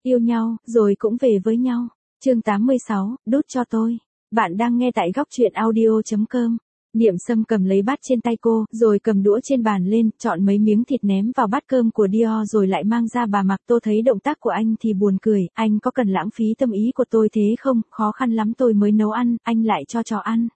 Yêu nhau, rồi cũng về với nhau. Chương 86, đút cho tôi. Bạn đang nghe tại góc truyện audio.com. Niệm Sâm cầm lấy bát trên tay cô, rồi cầm đũa trên bàn lên, chọn mấy miếng thịt ném vào bát cơm của Dior rồi lại mang ra. Bà Mạc Tô thấy động tác của anh thì buồn cười, anh có cần lãng phí tâm ý của tôi thế không, khó khăn lắm tôi mới nấu ăn, anh lại cho chó ăn.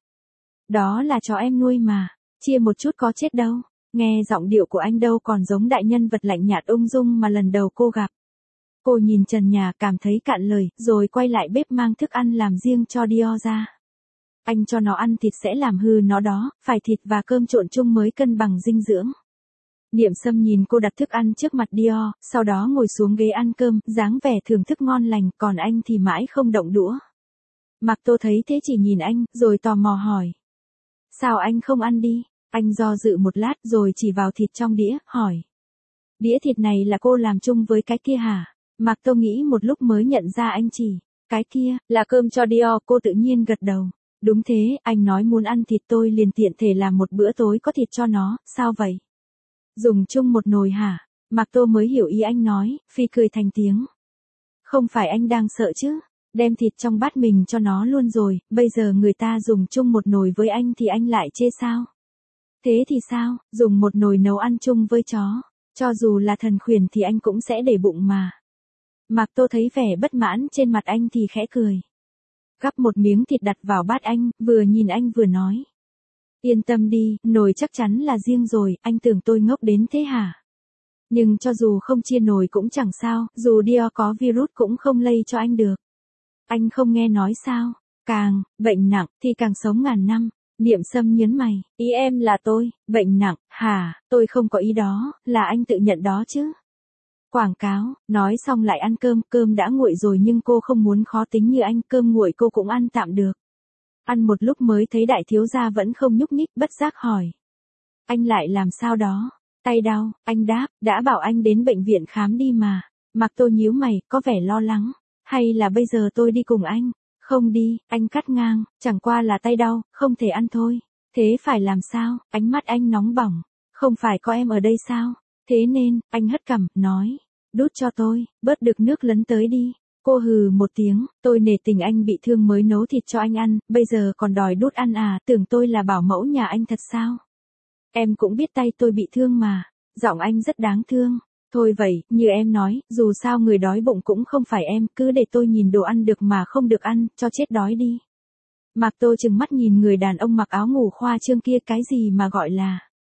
Đó là chó em nuôi mà, chia một chút có chết đâu. Nghe giọng điệu của anh đâu còn giống đại nhân vật lạnh nhạt ung dung mà lần đầu cô gặp. Cô nhìn trần nhà cảm thấy cạn lời, rồi quay lại bếp mang thức ăn làm riêng cho Dior ra. Anh cho nó ăn thịt sẽ làm hư nó đó, phải thịt và cơm trộn chung mới cân bằng dinh dưỡng. Niệm Sâm nhìn cô đặt thức ăn trước mặt Dior, sau đó ngồi xuống ghế ăn cơm, dáng vẻ thưởng thức ngon lành, còn anh thì mãi không động đũa. Mạc Tô thấy thế chỉ nhìn anh, rồi tò mò hỏi. Sao anh không ăn đi? Anh do dự một lát rồi chỉ vào thịt trong đĩa, hỏi. Đĩa thịt này là cô làm chung với cái kia hả? Mạc Tô nghĩ một lúc mới nhận ra anh chỉ. Cái kia, là cơm cho Dior, cô tự nhiên gật đầu. Đúng thế, anh nói muốn ăn thịt tôi liền tiện thể làm một bữa tối có thịt cho nó, sao vậy? Dùng chung một nồi hả? Mạc Tô mới hiểu ý anh nói, phi cười thành tiếng. Không phải anh đang sợ chứ? Đem thịt trong bát mình cho nó luôn rồi, bây giờ người ta dùng chung một nồi với anh thì anh lại chê sao? Thế thì sao, dùng một nồi nấu ăn chung với chó, cho dù là thần khuyển thì anh cũng sẽ để bụng mà. Mạc Tô thấy vẻ bất mãn trên mặt anh thì khẽ cười. Gắp một miếng thịt đặt vào bát anh, vừa nhìn anh vừa nói. Yên tâm đi, nồi chắc chắn là riêng rồi, anh tưởng tôi ngốc đến thế hả? Nhưng cho dù không chia nồi cũng chẳng sao, dù Dior có virus cũng không lây cho anh được. Anh không nghe nói sao, càng bệnh nặng thì càng sống ngàn năm. Niệm Sâm nhớn mày, ý em là tôi, bệnh nặng, hả, tôi không có ý đó, là anh tự nhận đó chứ. Quảng cáo, nói xong lại ăn cơm, cơm đã nguội rồi nhưng cô không muốn khó tính như anh, cơm nguội cô cũng ăn tạm được. Ăn một lúc mới thấy đại thiếu gia vẫn không nhúc nhích, bất giác hỏi. Anh lại làm sao đó, tay đau, anh đáp, đã bảo anh đến bệnh viện khám đi mà. Mạc Tô nhíu mày, có vẻ lo lắng, hay là bây giờ tôi đi cùng anh? Không đi, anh cắt ngang, chẳng qua là tay đau, không thể ăn thôi. Thế phải làm sao? Ánh mắt anh nóng bỏng. Không phải có em ở đây sao? Thế nên, anh hất cằm, nói. Đút cho tôi, bớt được nước lấn tới đi. Cô hừ một tiếng, tôi nể tình anh bị thương mới nấu thịt cho anh ăn, bây giờ còn đòi đút ăn à, tưởng tôi là bảo mẫu nhà anh thật sao? Em cũng biết tay tôi bị thương mà. Giọng anh rất đáng thương. Thôi vậy, như em nói, dù sao người đói bụng cũng không phải em, cứ để tôi nhìn đồ ăn được mà không được ăn, cho chết đói đi. Mạc Tô trừng mắt nhìn người đàn ông mặc áo ngủ khoa trương kia, cái gì mà gọi là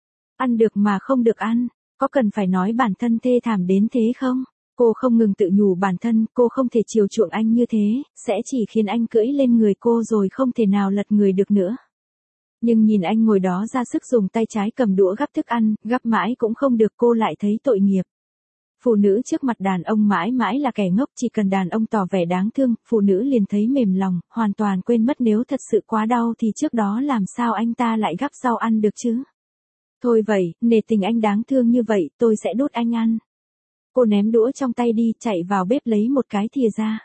ăn được mà không được ăn, có cần phải nói bản thân thê thảm đến thế không? Cô không ngừng tự nhủ bản thân, cô không thể chiều chuộng anh như thế, sẽ chỉ khiến anh cưỡi lên người cô rồi không thể nào lật người được nữa. Nhưng nhìn anh ngồi đó ra sức dùng tay trái cầm đũa gắp thức ăn, gắp mãi cũng không được, cô lại thấy tội nghiệp. Phụ nữ trước mặt đàn ông mãi mãi là kẻ ngốc, chỉ cần đàn ông tỏ vẻ đáng thương, phụ nữ liền thấy mềm lòng, hoàn toàn quên mất nếu thật sự quá đau thì trước đó làm sao anh ta lại gắp rau ăn được chứ. Thôi vậy, nể tình anh đáng thương như vậy, tôi sẽ đút anh ăn. Cô ném đũa trong tay đi, chạy vào bếp lấy một cái thìa ra.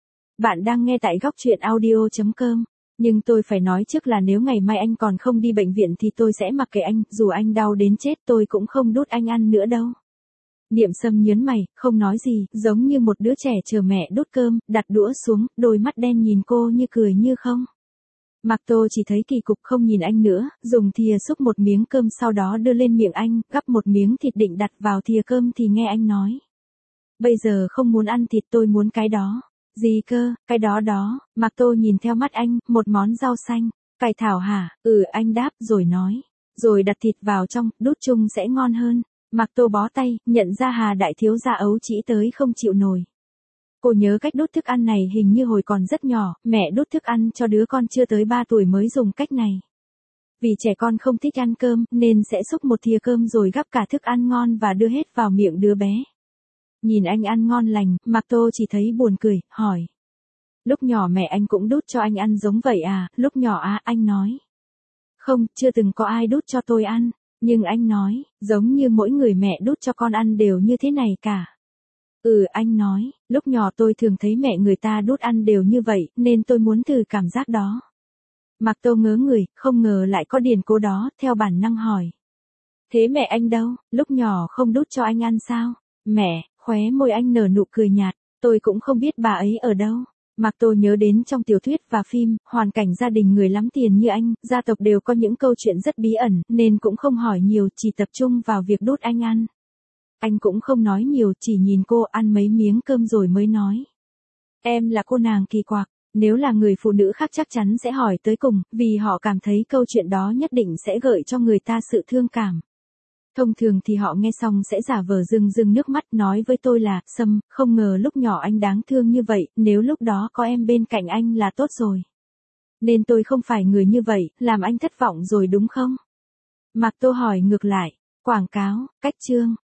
Bạn đang nghe tại góc truyện audio.com. Nhưng tôi phải nói trước là nếu ngày mai anh còn không đi bệnh viện thì tôi sẽ mặc kệ anh, dù anh đau đến chết tôi cũng không đút anh ăn nữa đâu. Niệm Sâm nhớn mày, không nói gì, giống như một đứa trẻ chờ mẹ đút cơm, đặt đũa xuống, đôi mắt đen nhìn cô như cười như không. Mạc Tô chỉ thấy kỳ cục không nhìn anh nữa, dùng thìa xúc một miếng cơm sau đó đưa lên miệng anh, gắp một miếng thịt định đặt vào thìa cơm thì nghe anh nói. Bây giờ không muốn ăn thịt, tôi muốn cái đó. Gì cơ, cái đó đó, Mạc Tô nhìn theo mắt anh, một món rau xanh. Cải thảo hả? Anh đáp rồi nói. Rồi đặt thịt vào trong, đút chung sẽ ngon hơn. Mạc Tô bó tay, nhận ra Hà đại thiếu gia ấu trĩ tới không chịu nổi. Cô nhớ cách đút thức ăn này hình như hồi còn rất nhỏ, mẹ đút thức ăn cho đứa con chưa tới 3 tuổi mới dùng cách này. Vì trẻ con không thích ăn cơm, nên sẽ xúc một thìa cơm rồi gắp cả thức ăn ngon và đưa hết vào miệng đứa bé. Nhìn anh ăn ngon lành, Mạc Tô chỉ thấy buồn cười, hỏi. Lúc nhỏ mẹ anh cũng đút cho anh ăn giống vậy à? Lúc nhỏ à, anh nói. Không, chưa từng có ai đút cho tôi ăn. Nhưng anh nói, giống như mỗi người mẹ đút cho con ăn đều như thế này cả. Anh nói, lúc nhỏ tôi thường thấy mẹ người ta đút ăn đều như vậy, nên tôi muốn thử cảm giác đó. Mạc Tô ngớ người, không ngờ lại có điển cố đó, theo bản năng hỏi. Thế mẹ anh đâu, lúc nhỏ không đút cho anh ăn sao? Mẹ, khóe môi anh nở nụ cười nhạt. Tôi cũng không biết bà ấy ở đâu. Mạc Tô nhớ đến trong tiểu thuyết và phim, hoàn cảnh gia đình người lắm tiền như anh, gia tộc đều có những câu chuyện rất bí ẩn, nên cũng không hỏi nhiều, chỉ tập trung vào việc đút anh ăn. Anh cũng không nói nhiều, chỉ nhìn cô ăn mấy miếng cơm rồi mới nói. Em là cô nàng kỳ quặc, nếu là người phụ nữ khác chắc chắn sẽ hỏi tới cùng, vì họ cảm thấy câu chuyện đó nhất định sẽ gợi cho người ta sự thương cảm. Thông thường thì họ nghe xong sẽ giả vờ rưng rưng nước mắt nói với tôi là, Sâm, không ngờ lúc nhỏ anh đáng thương như vậy, nếu lúc đó có em bên cạnh anh là tốt rồi. Nên tôi không phải người như vậy, làm anh thất vọng rồi đúng không? Mạc Tô hỏi ngược lại, quảng cáo, cách chương.